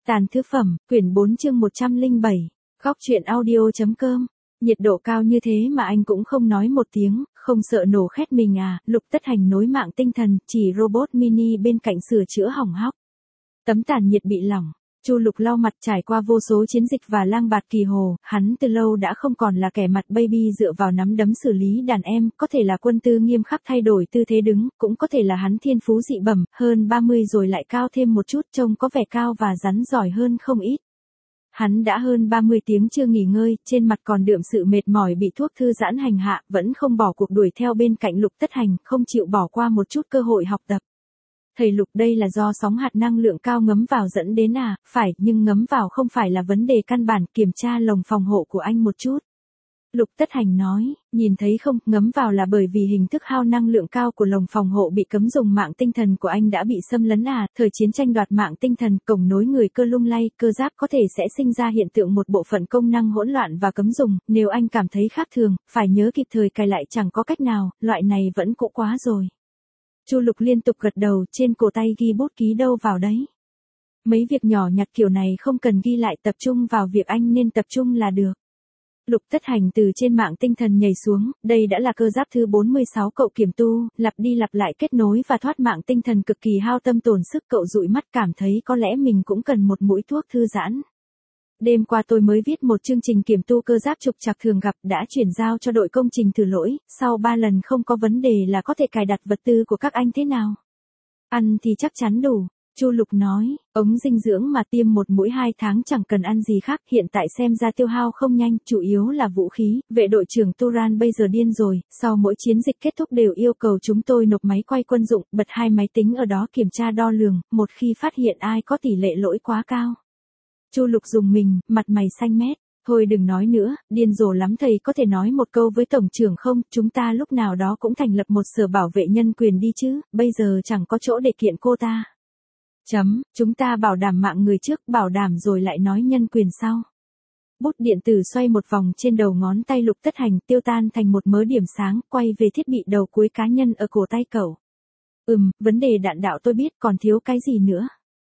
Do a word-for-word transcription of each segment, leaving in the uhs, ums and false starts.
Tàn thứ phẩm, quyển bốn chương một trăm lẻ bảy. Góc truyện audio.com. Nhiệt độ cao như thế mà anh cũng không nói một tiếng, không sợ nổ khét mình à? Lục Tất Hành nối mạng tinh thần, chỉ robot mini bên cạnh sửa chữa hỏng hóc. Tấm tản nhiệt bị lỏng. Chu Lục lau mặt, trải qua vô số chiến dịch và lang bạt kỳ hồ, hắn từ lâu đã không còn là kẻ mặt baby dựa vào nắm đấm xử lý đàn em, có thể là quân tư nghiêm khắc thay đổi tư thế đứng, cũng có thể là hắn thiên phú dị bẩm, hơn ba mươi rồi lại cao thêm một chút, trông có vẻ cao và rắn giỏi hơn không ít. Hắn đã hơn ba mươi tiếng chưa nghỉ ngơi, trên mặt còn đượm sự mệt mỏi bị thuốc thư giãn hành hạ, vẫn không bỏ cuộc đuổi theo bên cạnh Lục Tất Hành, không chịu bỏ qua một chút cơ hội học tập. Thầy Lục, đây là do sóng hạt năng lượng cao ngấm vào dẫn đến à? Phải, nhưng ngấm vào không phải là vấn đề căn bản, kiểm tra lồng phòng hộ của anh một chút. Lục Tất Hành nói, nhìn thấy không, ngấm vào là bởi vì hình thức hao năng lượng cao của lồng phòng hộ bị cấm dùng, mạng tinh thần của anh đã bị xâm lấn à? Thời chiến tranh đoạt mạng tinh thần, cổng nối người cơ lung lay, cơ giáp có thể sẽ sinh ra hiện tượng một bộ phận công năng hỗn loạn và cấm dùng, nếu anh cảm thấy khác thường, phải nhớ kịp thời cài lại, chẳng có cách nào, loại này vẫn cũ quá rồi. Chu Lục liên tục gật đầu, trên cổ tay ghi bút ký đâu vào đấy. Mấy việc nhỏ nhặt kiểu này không cần ghi lại, tập trung vào việc anh nên tập trung là được. Lục Tất Hành từ trên mạng tinh thần nhảy xuống, đây đã là cơ giáp thứ bốn mươi sáu cậu kiểm tu, lặp đi lặp lại kết nối và thoát mạng tinh thần cực kỳ hao tâm tổn sức, cậu dụi mắt cảm thấy có lẽ mình cũng cần một mũi thuốc thư giãn. Đêm qua tôi mới viết một chương trình kiểm tu cơ giáp trục trặc thường gặp, đã chuyển giao cho đội công trình thử lỗi, sau ba lần không có vấn đề là có thể cài đặt vật tư của các anh thế nào. Ăn thì chắc chắn đủ. Chu Lục nói, ống dinh dưỡng mà tiêm một mũi hai tháng chẳng cần ăn gì khác, hiện tại xem ra tiêu hao không nhanh, chủ yếu là vũ khí, vệ đội trưởng Turan bây giờ điên rồi, sau mỗi chiến dịch kết thúc đều yêu cầu chúng tôi nộp máy quay quân dụng, bật hai máy tính ở đó kiểm tra đo lường, một khi phát hiện ai có tỷ lệ lỗi quá cao. Chu Lục dùng mình, mặt mày xanh mét, thôi đừng nói nữa, điên rồ lắm, thầy có thể nói một câu với tổng trưởng không, chúng ta lúc nào đó cũng thành lập một sở bảo vệ nhân quyền đi chứ, bây giờ chẳng có chỗ để kiện cô ta. Chấm, chúng ta bảo đảm mạng người trước, bảo đảm rồi lại nói nhân quyền sau. Bút điện tử xoay một vòng trên đầu ngón tay Lục Tất Hành, tiêu tan thành một mớ điểm sáng, quay về thiết bị đầu cuối cá nhân ở cổ tay cậu. Ừm, vấn đề đạn đạo tôi biết, còn thiếu cái gì nữa?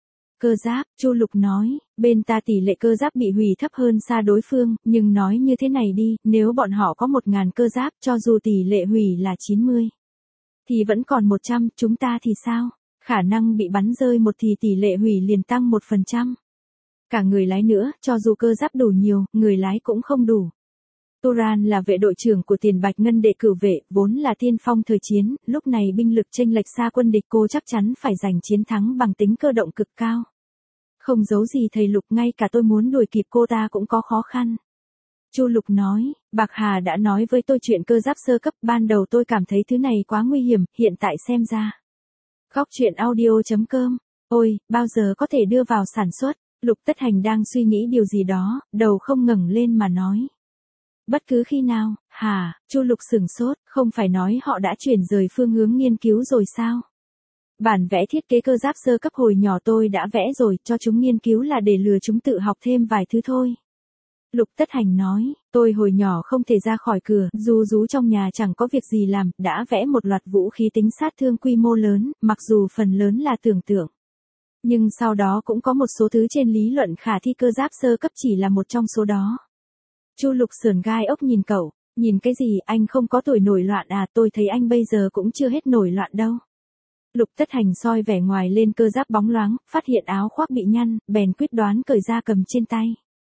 Cơ giáp, Chu Lục nói, bên ta tỷ lệ cơ giáp bị hủy thấp hơn xa đối phương, nhưng nói như thế này đi, nếu bọn họ có một ngàn cơ giáp, cho dù tỷ lệ hủy là chín mươi, thì vẫn còn một trăm, chúng ta thì sao? Khả năng bị bắn rơi một thì tỷ lệ hủy liền tăng một phần trăm. Cả người lái nữa, cho dù cơ giáp đủ nhiều, người lái cũng không đủ. Turan là vệ đội trưởng của Tiền Bạch Ngân đệ cửu vệ, vốn là tiên phong thời chiến, lúc này binh lực chênh lệch xa quân địch, cô chắc chắn phải giành chiến thắng bằng tính cơ động cực cao. Không giấu gì thầy Lục, ngay cả tôi muốn đuổi kịp cô ta cũng có khó khăn. Chu Lục nói, Bạc Hà đã nói với tôi chuyện cơ giáp sơ cấp, ban đầu tôi cảm thấy thứ này quá nguy hiểm, hiện tại xem ra. Góc truyện audio.com. Ôi, bao giờ có thể đưa vào sản xuất? Lục Tất Hành đang suy nghĩ điều gì đó, đầu không ngẩng lên mà nói. Bất cứ khi nào, hả? Chu Lục sửng sốt, không phải nói họ đã chuyển rời phương hướng nghiên cứu rồi sao? Bản vẽ thiết kế cơ giáp sơ cấp hồi nhỏ tôi đã vẽ rồi, cho chúng nghiên cứu là để lừa chúng tự học thêm vài thứ thôi. Lục Tất Hành nói, tôi hồi nhỏ không thể ra khỏi cửa, ru rú trong nhà chẳng có việc gì làm, đã vẽ một loạt vũ khí tính sát thương quy mô lớn, mặc dù phần lớn là tưởng tượng. Nhưng sau đó cũng có một số thứ trên lý luận khả thi, cơ giáp sơ cấp chỉ là một trong số đó. Chu Lục sườn gai ốc nhìn cậu, nhìn cái gì, anh không có tuổi nổi loạn à? Tôi thấy anh bây giờ cũng chưa hết nổi loạn đâu. Lục Tất Hành soi vẻ ngoài lên cơ giáp bóng loáng, phát hiện áo khoác bị nhăn, bèn quyết đoán cởi ra cầm trên tay.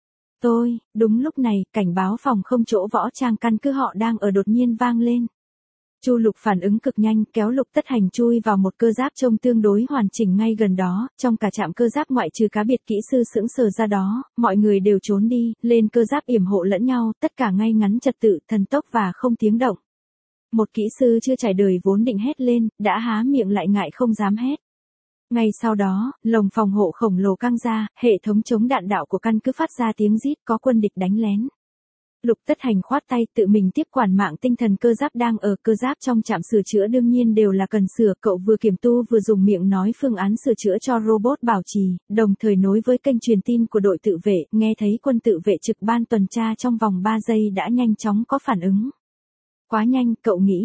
Tôi, đúng lúc này, cảnh báo phòng không chỗ võ trang căn cứ họ đang ở đột nhiên vang lên. Chu Lục phản ứng cực nhanh, kéo Lục Tất Hành chui vào một cơ giáp trông tương đối hoàn chỉnh ngay gần đó, trong cả trạm cơ giáp ngoại trừ cá biệt kỹ sư sững sờ ra đó, mọi người đều trốn đi, lên cơ giáp yểm hộ lẫn nhau, tất cả ngay ngắn trật tự, thần tốc và không tiếng động. Một kỹ sư chưa trải đời vốn định hét lên, đã há miệng lại ngại không dám hét. Ngay sau đó, lồng phòng hộ khổng lồ căng ra, hệ thống chống đạn đạo của căn cứ phát ra tiếng rít, có quân địch đánh lén. Lục Tất Hành khoát tay, tự mình tiếp quản mạng tinh thần cơ giáp đang ở, cơ giáp trong trạm sửa chữa đương nhiên đều là cần sửa, cậu vừa kiểm tu vừa dùng miệng nói phương án sửa chữa cho robot bảo trì, đồng thời nối với kênh truyền tin của đội tự vệ, nghe thấy quân tự vệ trực ban tuần tra trong vòng ba giây đã nhanh chóng có phản ứng. Quá nhanh, cậu nghĩ.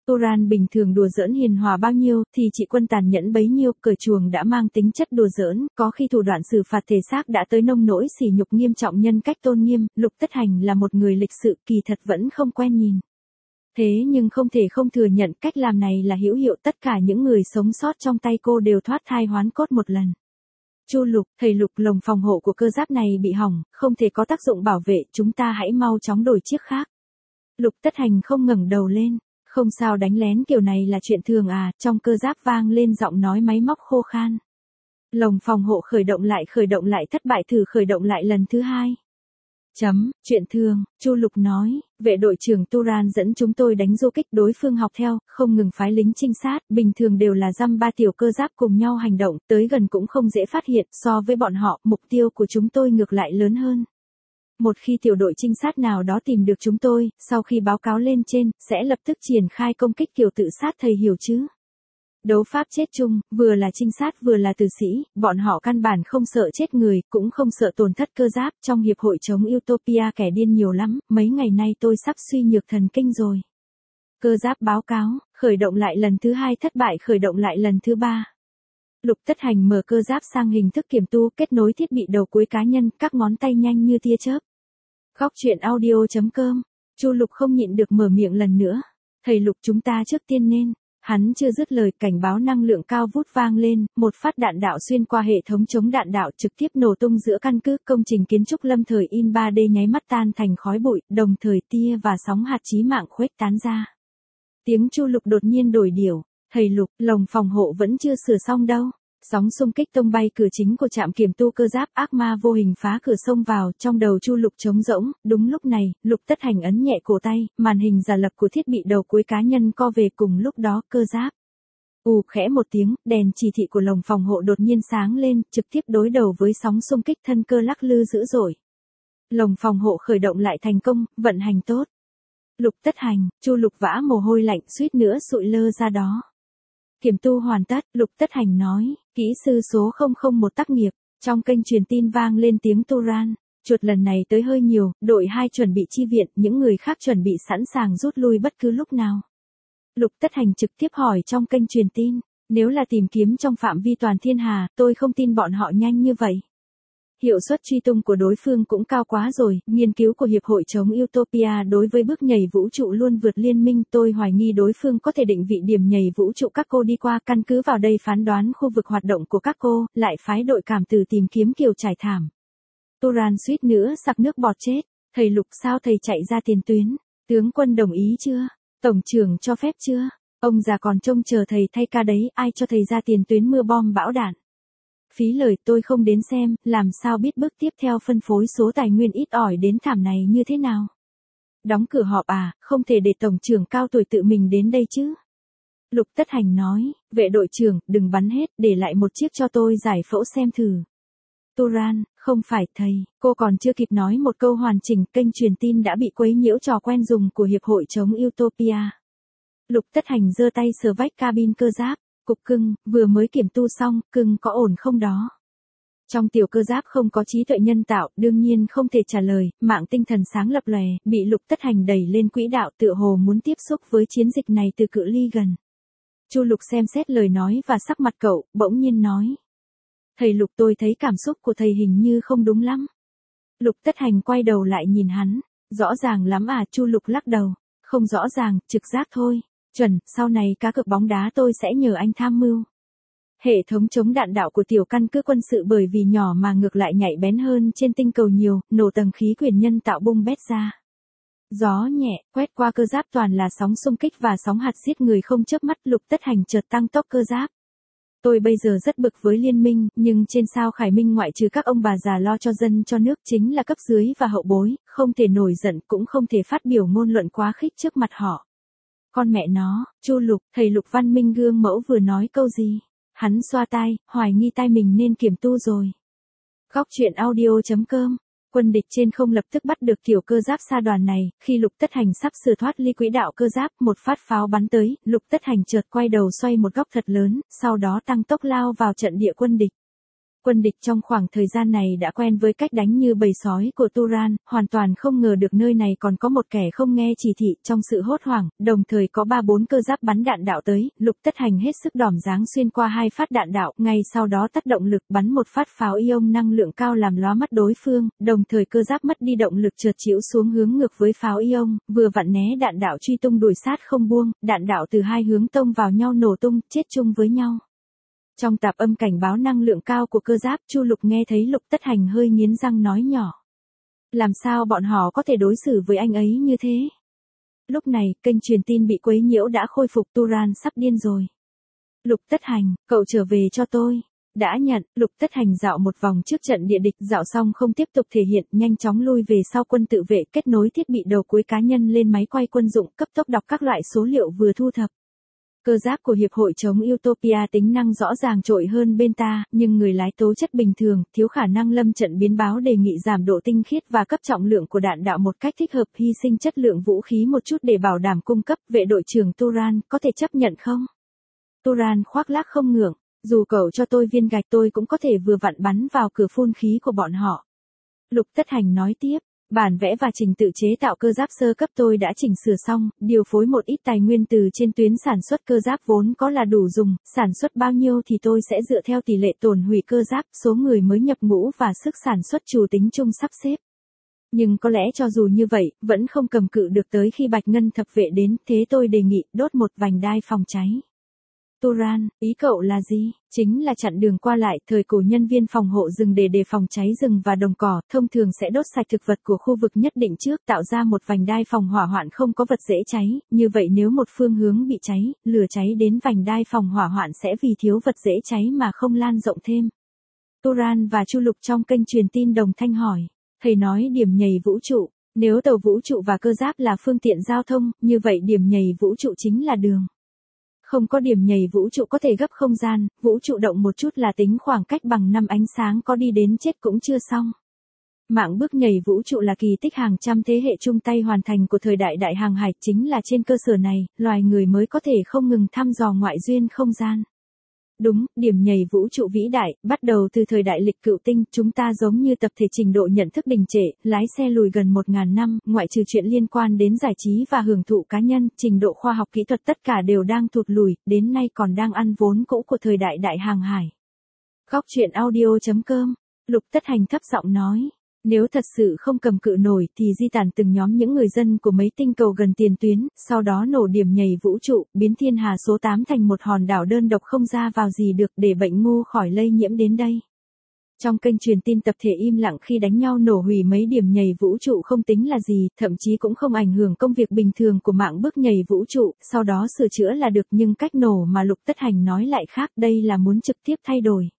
Turan bình thường đùa giỡn hiền hòa bao nhiêu thì chị Quân tàn nhẫn bấy nhiêu, cởi chuồng đã mang tính chất đùa giỡn, có khi thủ đoạn xử phạt thể xác đã tới nông nỗi sỉ nhục nghiêm trọng nhân cách tôn nghiêm. Lục Tất Hành là một người lịch sự, kỳ thật vẫn không quen nhìn. Thế nhưng không thể không thừa nhận cách làm này là hữu hiệu, tất cả những người sống sót trong tay cô đều thoát thai hoán cốt một lần. Chu Lục, thầy Lục, lồng phòng hộ của cơ giáp này bị hỏng, không thể có tác dụng bảo vệ, chúng ta hãy mau chóng đổi chiếc khác. Lục Tất Hành không ngẩng đầu lên. Không sao, đánh lén kiểu này là chuyện thường à, trong cơ giáp vang lên giọng nói máy móc khô khan. Lồng phòng hộ khởi động lại khởi động lại thất bại, thử khởi động lại lần thứ hai. Chấm, chuyện thường, Chu Lục nói, vệ đội trưởng Turan dẫn chúng tôi đánh du kích, đối phương học theo, không ngừng phái lính trinh sát, bình thường đều là dăm ba tiểu cơ giáp cùng nhau hành động, tới gần cũng không dễ phát hiện, so với bọn họ, mục tiêu của chúng tôi ngược lại lớn hơn. Một khi tiểu đội trinh sát nào đó tìm được chúng tôi, sau khi báo cáo lên trên, sẽ lập tức triển khai công kích kiểu tự sát, thầy hiểu chứ? Đấu pháp chết chung, vừa là trinh sát vừa là tử sĩ, bọn họ căn bản không sợ chết người, cũng không sợ tổn thất cơ giáp. Trong hiệp hội chống Utopia kẻ điên nhiều lắm, mấy ngày nay tôi sắp suy nhược thần kinh rồi. Cơ giáp báo cáo, khởi động lại lần thứ hai thất bại, khởi động lại lần thứ ba. Lục Tất Hành mở cơ giáp sang hình thức kiểm tu, kết nối thiết bị đầu cuối cá nhân, các ngón tay nhanh như tia chớp. Góc truyện audio chấm com. Chu Lục không nhịn được mở miệng lần nữa. Thầy Lục, chúng ta trước tiên nên. Hắn chưa dứt lời, cảnh báo năng lượng cao vút vang lên, một phát đạn đạo xuyên qua hệ thống chống đạn đạo trực tiếp nổ tung giữa căn cứ. Công trình kiến trúc lâm thời in ba D nháy mắt tan thành khói bụi, đồng thời tia và sóng hạt chí mạng khuếch tán ra. Tiếng Chu Lục đột nhiên đổi điều. Thầy Lục, lồng phòng hộ vẫn chưa sửa xong đâu. Sóng xung kích tông bay cửa chính của trạm kiểm tu cơ giáp, ác ma vô hình phá cửa xông vào, trong đầu Chu Lục trống rỗng. Đúng lúc này, Lục Tất Hành ấn nhẹ cổ tay, màn hình giả lập của thiết bị đầu cuối cá nhân co về, cùng lúc đó cơ giáp. ù khẽ một tiếng, đèn chỉ thị của lồng phòng hộ đột nhiên sáng lên, trực tiếp đối đầu với sóng xung kích, thân cơ lắc lư dữ dội. Lồng phòng hộ khởi động lại thành công, vận hành tốt. Lục Tất Hành, Chu Lục vã mồ hôi lạnh, suýt nữa sụi lơ ra đó. Kiểm tu hoàn tất, Lục Tất Hành nói, kỹ sư số không không một tác nghiệp. Trong kênh truyền tin vang lên tiếng Turan, chuột lần này tới hơi nhiều, đội hai chuẩn bị chi viện, những người khác chuẩn bị sẵn sàng rút lui bất cứ lúc nào. Lục Tất Hành trực tiếp hỏi trong kênh truyền tin, nếu là tìm kiếm trong phạm vi toàn thiên hà, tôi không tin bọn họ nhanh như vậy. Hiệu suất truy tung của đối phương cũng cao quá rồi, nghiên cứu của Hiệp hội chống Utopia đối với bước nhảy vũ trụ luôn vượt liên minh, tôi hoài nghi đối phương có thể định vị điểm nhảy vũ trụ các cô đi qua, căn cứ vào đây phán đoán khu vực hoạt động của các cô, lại phái đội cảm tử tìm kiếm kiểu trải thảm. Turan suýt nữa sặc nước bọt chết, thầy Lục sao thầy chạy ra tiền tuyến, tướng quân đồng ý chưa, tổng trưởng cho phép chưa, ông già còn trông chờ thầy thay ca đấy, ai cho thầy ra tiền tuyến mưa bom bão đạn. Phí lời, tôi không đến xem, làm sao biết bước tiếp theo phân phối số tài nguyên ít ỏi đến thảm này như thế nào. Đóng cửa họp à, không thể để tổng trưởng cao tuổi tự mình đến đây chứ. Lục Tất Hành nói, vệ đội trưởng, đừng bắn hết, để lại một chiếc cho tôi giải phẫu xem thử. Turan, không phải thầy, cô còn chưa kịp nói một câu hoàn chỉnh, kênh truyền tin đã bị quấy nhiễu trò quen dùng của Hiệp hội chống Utopia. Lục Tất Hành giơ tay sờ vách cabin cơ giáp. Cục cưng, vừa mới kiểm tu xong, cưng có ổn không đó? Trong tiểu cơ giáp không có trí tuệ nhân tạo, đương nhiên không thể trả lời, mạng tinh thần sáng lập lòe, bị Lục Tất Hành đẩy lên quỹ đạo, tựa hồ muốn tiếp xúc với chiến dịch này từ cự ly gần. Chu Lục xem xét lời nói và sắc mặt cậu, bỗng nhiên nói. Thầy Lục, tôi thấy cảm xúc của thầy hình như không đúng lắm. Lục Tất Hành quay đầu lại nhìn hắn, rõ ràng lắm à? Chu Lục lắc đầu, không rõ ràng, trực giác thôi. Chuẩn, sau này cá cược bóng đá tôi sẽ nhờ anh tham mưu. Hệ thống chống đạn đạo của tiểu căn cứ quân sự bởi vì nhỏ mà ngược lại nhạy bén hơn trên tinh cầu nhiều, nổ tầng khí quyển nhân tạo bung bét ra. Gió nhẹ, quét qua cơ giáp toàn là sóng xung kích và sóng hạt giết người không chớp mắt. Lục Tất Hành chợt tăng tốc cơ giáp. Tôi bây giờ rất bực với liên minh, nhưng trên sao Khải Minh ngoại trừ các ông bà già lo cho dân cho nước chính là cấp dưới và hậu bối, không thể nổi giận cũng không thể phát biểu ngôn luận quá khích trước mặt họ. Con mẹ nó, Chu Lục, thầy Lục Văn Minh gương mẫu vừa nói câu gì? Hắn xoa tai, hoài nghi tai mình nên kiểm tu rồi. Góc truyện audio chấm com. Quân địch trên không lập tức bắt được tiểu cơ giáp sa đoàn này, khi Lục Tất Hành sắp sửa thoát ly quỹ đạo cơ giáp, một phát pháo bắn tới, Lục Tất Hành chợt quay đầu xoay một góc thật lớn, sau đó tăng tốc lao vào trận địa quân địch. Quân địch trong khoảng thời gian này đã quen với cách đánh như bầy sói của Turan, hoàn toàn không ngờ được nơi này còn có một kẻ không nghe chỉ thị. Trong sự hốt hoảng, đồng thời có ba bốn cơ giáp bắn đạn đạo tới, Lục Tất Hành hết sức đỏm dáng xuyên qua hai phát đạn đạo, ngay sau đó tắt động lực bắn một phát pháo ion năng lượng cao làm lóa mắt đối phương, đồng thời cơ giáp mất đi động lực trượt chĩu xuống hướng ngược với pháo ion, vừa vặn né đạn đạo truy tung đuổi sát không buông, đạn đạo từ hai hướng tông vào nhau nổ tung, chết chung với nhau. Trong tạp âm cảnh báo năng lượng cao của cơ giáp, Chu Lục nghe thấy Lục Tất Hành hơi nghiến răng nói nhỏ. Làm sao bọn họ có thể đối xử với anh ấy như thế? Lúc này, kênh truyền tin bị quấy nhiễu đã khôi phục. Turan sắp điên rồi. Lục Tất Hành, cậu trở về cho tôi. Đã nhận, Lục Tất Hành dạo một vòng trước trận địa địch, dạo xong không tiếp tục thể hiện, nhanh chóng lui về sau quân tự vệ, kết nối thiết bị đầu cuối cá nhân lên máy quay quân dụng, cấp tốc đọc các loại số liệu vừa thu thập. Cơ giáp của Hiệp hội chống Utopia tính năng rõ ràng trội hơn bên ta, nhưng người lái tố chất bình thường, thiếu khả năng lâm trận biến báo, đề nghị giảm độ tinh khiết và cấp trọng lượng của đạn đạo một cách thích hợp, hy sinh chất lượng vũ khí một chút để bảo đảm cung cấp. Vệ đội trưởng Turan, có thể chấp nhận không? Turan khoác lác không ngượng, dù cậu cho tôi viên gạch tôi cũng có thể vừa vặn bắn vào cửa phun khí của bọn họ. Lục Tất Hành nói tiếp. Bản vẽ và trình tự chế tạo cơ giáp sơ cấp tôi đã chỉnh sửa xong, điều phối một ít tài nguyên từ trên tuyến sản xuất cơ giáp vốn có là đủ dùng, sản xuất bao nhiêu thì tôi sẽ dựa theo tỷ lệ tổn hủy cơ giáp, số người mới nhập ngũ và sức sản xuất chủ tính chung sắp xếp. Nhưng có lẽ cho dù như vậy, vẫn không cầm cự được tới khi Bạch Ngân thập vệ đến, thế tôi đề nghị đốt một vành đai phòng cháy. Turan, ý cậu là gì? Chính là chặn đường qua lại, thời cổ nhân viên phòng hộ rừng để đề phòng cháy rừng và đồng cỏ, thông thường sẽ đốt sạch thực vật của khu vực nhất định trước, tạo ra một vành đai phòng hỏa hoạn không có vật dễ cháy, như vậy nếu một phương hướng bị cháy, lửa cháy đến vành đai phòng hỏa hoạn sẽ vì thiếu vật dễ cháy mà không lan rộng thêm. Turan và Chu Lục trong kênh truyền tin đồng thanh hỏi, thầy nói điểm nhảy vũ trụ, nếu tàu vũ trụ và cơ giáp là phương tiện giao thông, như vậy điểm nhảy vũ trụ chính là đường. Không có điểm nhảy vũ trụ có thể gấp không gian, vũ trụ động một chút là tính khoảng cách bằng năm ánh sáng, có đi đến chết cũng chưa xong. Mạng bước nhảy vũ trụ là kỳ tích hàng trăm thế hệ chung tay hoàn thành của thời đại đại hàng hải, chính là trên cơ sở này, loài người mới có thể không ngừng thăm dò ngoại duyên không gian. Đúng, điểm nhảy vũ trụ vĩ đại, bắt đầu từ thời đại lịch cựu tinh, chúng ta giống như tập thể trình độ nhận thức đình trệ, lái xe lùi gần một ngàn năm, ngoại trừ chuyện liên quan đến giải trí và hưởng thụ cá nhân, trình độ khoa học kỹ thuật tất cả đều đang thụt lùi, đến nay còn đang ăn vốn cũ của thời đại đại hàng hải. Góc truyện audio chấm com, Lục Tất Hành thấp giọng nói. Nếu thật sự không cầm cự nổi thì di tản từng nhóm những người dân của mấy tinh cầu gần tiền tuyến, sau đó nổ điểm nhảy vũ trụ, biến thiên hà số tám thành một hòn đảo đơn độc không ra vào gì được để bệnh ngu khỏi lây nhiễm đến đây. Trong kênh truyền tin tập thể im lặng khi đánh nhau nổ hủy mấy điểm nhảy vũ trụ không tính là gì, thậm chí cũng không ảnh hưởng công việc bình thường của mạng bước nhảy vũ trụ, sau đó sửa chữa là được, nhưng cách nổ mà Lục Tất Hành nói lại khác, đây là muốn trực tiếp thay đổi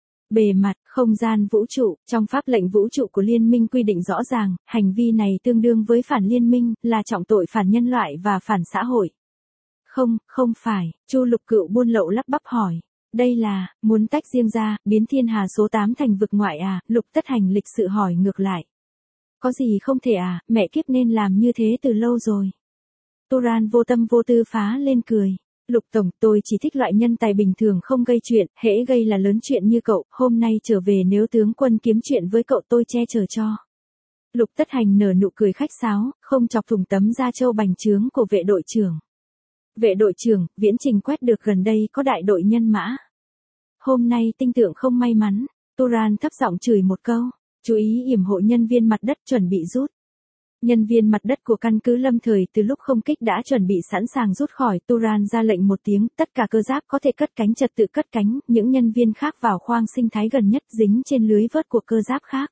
bề mặt, không gian vũ trụ. Trong pháp lệnh vũ trụ của liên minh quy định rõ ràng, hành vi này tương đương với phản liên minh, là trọng tội phản nhân loại và phản xã hội. Không, không phải, Chu Lục cựu buôn lậu lắp bắp hỏi. Đây là, muốn tách riêng ra, biến thiên hà số tám thành vực ngoại à? Lục Tất Hành lịch sự hỏi ngược lại. Có gì không thể à, mẹ kiếp nên làm như thế từ lâu rồi. Turan vô tâm vô tư phá lên cười. Lục Tổng, tôi chỉ thích loại nhân tài bình thường không gây chuyện, hễ gây là lớn chuyện như cậu, hôm nay trở về nếu tướng quân kiếm chuyện với cậu tôi che chở cho. Lục Tất Hành nở nụ cười khách sáo, không chọc thủng tấm da trâu bành trướng của vệ đội trưởng. Vệ đội trưởng, viễn trình quét được gần đây có đại đội nhân mã. Hôm nay tinh tượng không may mắn, Turan thấp giọng chửi một câu, chú ý yểm hộ nhân viên mặt đất chuẩn bị rút. Nhân viên mặt đất của căn cứ lâm thời từ lúc không kích đã chuẩn bị sẵn sàng rút khỏi, Turan ra lệnh một tiếng, tất cả cơ giáp có thể cất cánh trật tự cất cánh, những nhân viên khác vào khoang sinh thái gần nhất dính trên lưới vớt của cơ giáp khác.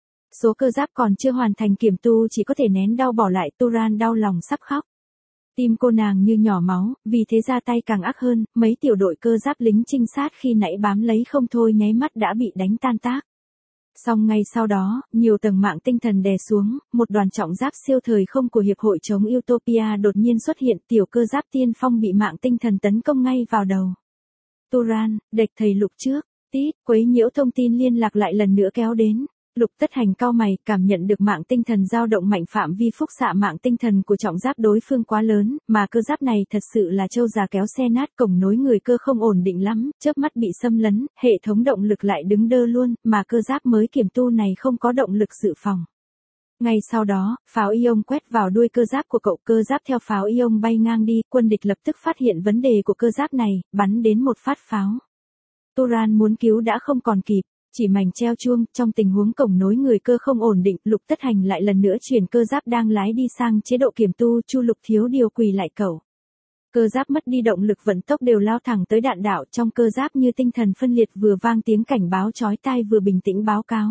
Số cơ giáp còn chưa hoàn thành kiểm tu chỉ có thể nén đau bỏ lại, Turan đau lòng sắp khóc. Tim cô nàng như nhỏ máu, vì thế ra tay càng ác hơn, mấy tiểu đội cơ giáp lính trinh sát khi nãy bám lấy không thôi nháy mắt đã bị đánh tan tác. Song ngay sau đó, nhiều tầng mạng tinh thần đè xuống, một đoàn trọng giáp siêu thời không của Hiệp hội chống Utopia đột nhiên xuất hiện, tiểu cơ giáp tiên phong bị mạng tinh thần tấn công ngay vào đầu. Turan, địch thầy Lục trước, tít, quấy nhiễu thông tin liên lạc lại lần nữa kéo đến. Lục Tất Hành cau mày, cảm nhận được mạng tinh thần dao động mạnh, phạm vi phúc xạ mạng tinh thần của trọng giáp đối phương quá lớn, mà cơ giáp này thật sự là trâu già kéo xe nát, cổng nối người cơ không ổn định lắm, chớp mắt bị xâm lấn, hệ thống động lực lại đứng đơ luôn, mà cơ giáp mới kiểm tu này không có động lực dự phòng. Ngay sau đó, pháo ion quét vào đuôi cơ giáp của cậu, cơ giáp theo pháo ion bay ngang đi, quân địch lập tức phát hiện vấn đề của cơ giáp này, bắn đến một phát pháo. Turan muốn cứu đã không còn kịp. Chỉ mảnh treo chuông, trong tình huống cổng nối người cơ không ổn định, Lục Tất Hành lại lần nữa chuyển cơ giáp đang lái đi sang chế độ kiểm tu, Chu Lục thiếu điều quỳ lại cẩu. Cơ giáp mất đi động lực, vận tốc đều lao thẳng tới đạn đạo, trong cơ giáp như tinh thần phân liệt, vừa vang tiếng cảnh báo chói tai vừa bình tĩnh báo cáo.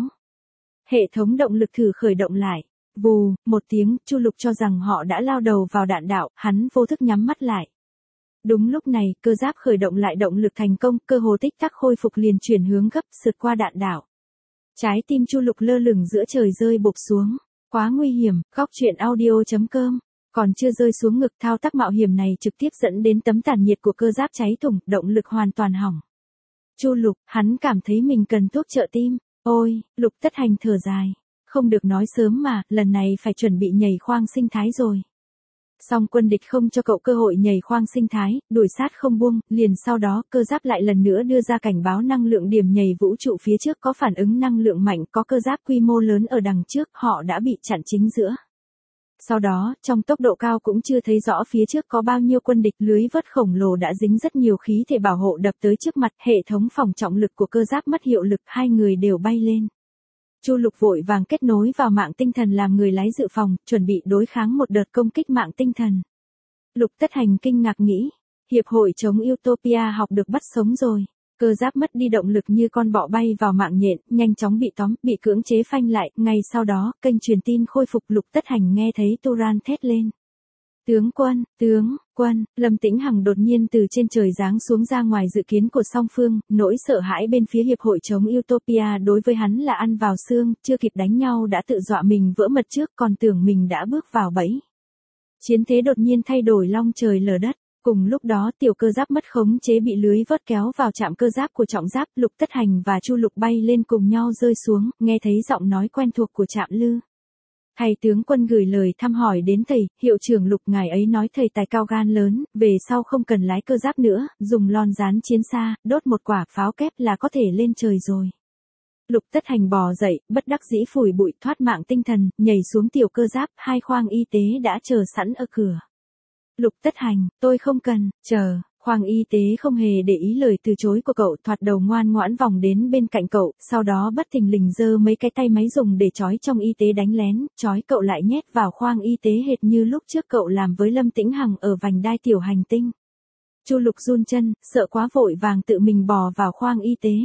Hệ thống động lực thử khởi động lại. Vù, một tiếng, Chu Lục cho rằng họ đã lao đầu vào đạn đạo, hắn vô thức nhắm mắt lại. Đúng lúc này, cơ giáp khởi động lại, động lực thành công, cơ hồ tích tắc khôi phục, liền chuyển hướng gấp, sượt qua đạn đảo. Trái tim Chu Lục lơ lửng giữa trời rơi bụp xuống. Quá nguy hiểm, góc truyện audio chấm com. Còn chưa rơi xuống ngực, thao tác mạo hiểm này trực tiếp dẫn đến tấm tản nhiệt của cơ giáp cháy thủng, động lực hoàn toàn hỏng. Chu Lục, hắn cảm thấy mình cần thuốc trợ tim. Ôi, Lục Tất Hành thở dài. Không được nói sớm mà, lần này phải chuẩn bị nhảy khoang sinh thái rồi. Song quân địch không cho cậu cơ hội nhảy khoang sinh thái, đuổi sát không buông, liền sau đó, cơ giáp lại lần nữa đưa ra cảnh báo năng lượng điểm nhảy vũ trụ phía trước có phản ứng năng lượng mạnh, có cơ giáp quy mô lớn ở đằng trước, họ đã bị chặn chính giữa. Sau đó, trong tốc độ cao cũng chưa thấy rõ phía trước có bao nhiêu quân địch, lưới vớt khổng lồ đã dính rất nhiều khí thể bảo hộ đập tới trước mặt, hệ thống phòng trọng lực của cơ giáp mất hiệu lực, hai người đều bay lên. Chu Lục vội vàng kết nối vào mạng tinh thần làm người lái dự phòng, chuẩn bị đối kháng một đợt công kích mạng tinh thần. Lục Tất Hành kinh ngạc nghĩ, hiệp hội chống Utopia học được bắt sống rồi. Cơ giáp mất đi động lực như con bọ bay vào mạng nhện, nhanh chóng bị tóm, bị cưỡng chế phanh lại, ngay sau đó, kênh truyền tin khôi phục. Lục Tất Hành nghe thấy Turan thét lên. Tướng quân, tướng quân, Lâm Tĩnh Hằng đột nhiên từ trên trời giáng xuống, ra ngoài dự kiến của song phương, nỗi sợ hãi bên phía hiệp hội chống Utopia đối với hắn là ăn vào xương, chưa kịp đánh nhau đã tự dọa mình vỡ mật trước, còn tưởng mình đã bước vào bẫy. Chiến thế đột nhiên thay đổi long trời lở đất, cùng lúc đó tiểu cơ giáp mất khống chế bị lưới vớt kéo vào trạm cơ giáp của trọng giáp, Lục Tất Hành và Chu Lục bay lên cùng nhau rơi xuống, nghe thấy giọng nói quen thuộc của Trạm Lư. Thầy tướng quân gửi lời thăm hỏi đến thầy, hiệu trưởng Lục, ngài ấy nói thầy tài cao gan lớn, về sau không cần lái cơ giáp nữa, dùng lon dán chiến xa, đốt một quả pháo kép là có thể lên trời rồi. Lục Tất Hành bò dậy, bất đắc dĩ phủi bụi, thoát mạng tinh thần, nhảy xuống tiểu cơ giáp, hai khoang y tế đã chờ sẵn ở cửa. Lục Tất Hành, tôi không cần, chờ. Khoang y tế không hề để ý lời từ chối của cậu, thoạt đầu ngoan ngoãn vòng đến bên cạnh cậu, sau đó bất thình lình giơ mấy cái tay máy dùng để trói trong y tế đánh lén, trói cậu lại nhét vào khoang y tế hệt như lúc trước cậu làm với Lâm Tĩnh Hằng ở vành đai tiểu hành tinh. Chu Lục run chân, sợ quá vội vàng tự mình bò vào khoang y tế.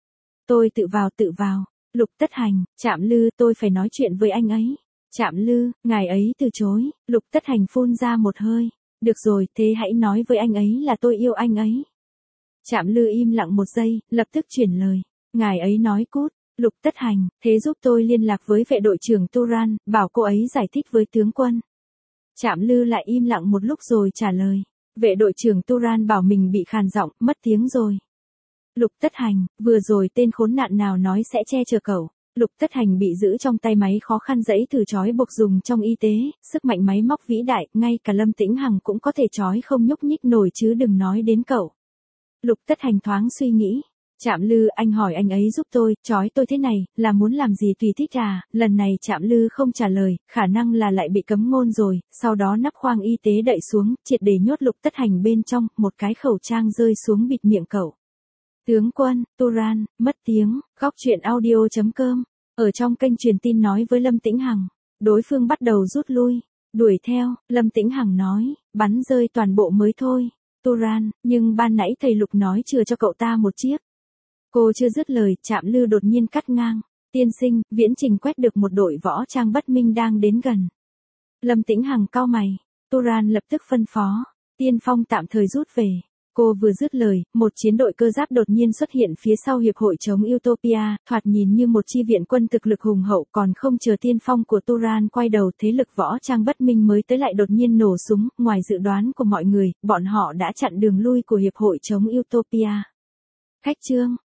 Tôi tự vào tự vào. Lục Tất Hành, Trạm Lư, tôi phải nói chuyện với anh ấy. Trạm Lư, ngài ấy từ chối. Lục Tất Hành phun ra một hơi. Được rồi, thế hãy nói với anh ấy là tôi yêu anh ấy. Trạm Lư im lặng một giây, lập tức chuyển lời. Ngài ấy nói cút. Lục Tất Hành, thế giúp tôi liên lạc với vệ đội trưởng Turan, bảo cô ấy giải thích với tướng quân. Trạm Lư lại im lặng một lúc rồi trả lời. Vệ đội trưởng Turan bảo mình bị khàn giọng, mất tiếng rồi. Lục Tất Hành, vừa rồi tên khốn nạn nào nói sẽ che chở cậu. Lục Tất Hành bị giữ trong tay máy khó khăn giãy thử trói buộc dùng trong y tế, sức mạnh máy móc vĩ đại, ngay cả Lâm Tĩnh Hằng cũng có thể trói không nhúc nhích nổi chứ đừng nói đến cậu. Lục Tất Hành thoáng suy nghĩ. Trạm Lư, anh hỏi anh ấy giúp tôi, trói tôi thế này, là muốn làm gì tùy thích à? Lần này Trạm Lư không trả lời, khả năng là lại bị cấm ngôn rồi, sau đó nắp khoang y tế đậy xuống, triệt để nhốt Lục Tất Hành bên trong, một cái khẩu trang rơi xuống bịt miệng cậu. Tướng quân, Turan, mất tiếng, góc truyện audio chấm com. Ở trong kênh truyền tin nói với Lâm Tĩnh Hằng, đối phương bắt đầu rút lui, đuổi theo, Lâm Tĩnh Hằng nói, bắn rơi toàn bộ mới thôi. Turan, nhưng ban nãy thầy Lục nói chừa cho cậu ta một chiếc. Cô chưa dứt lời, Trạm Lư đột nhiên cắt ngang. Tiên sinh, viễn trình quét được một đội võ trang bất minh đang đến gần. Lâm Tĩnh Hằng cau mày, Turan lập tức phân phó, tiên phong tạm thời rút về. Cô vừa dứt lời, một chiến đội cơ giáp đột nhiên xuất hiện phía sau hiệp hội chống Utopia, thoạt nhìn như một chi viện quân thực lực hùng hậu, còn không chờ tiên phong của Turan quay đầu, thế lực võ trang bất minh mới tới lại đột nhiên nổ súng, ngoài dự đoán của mọi người, bọn họ đã chặn đường lui của hiệp hội chống Utopia. Khách trương,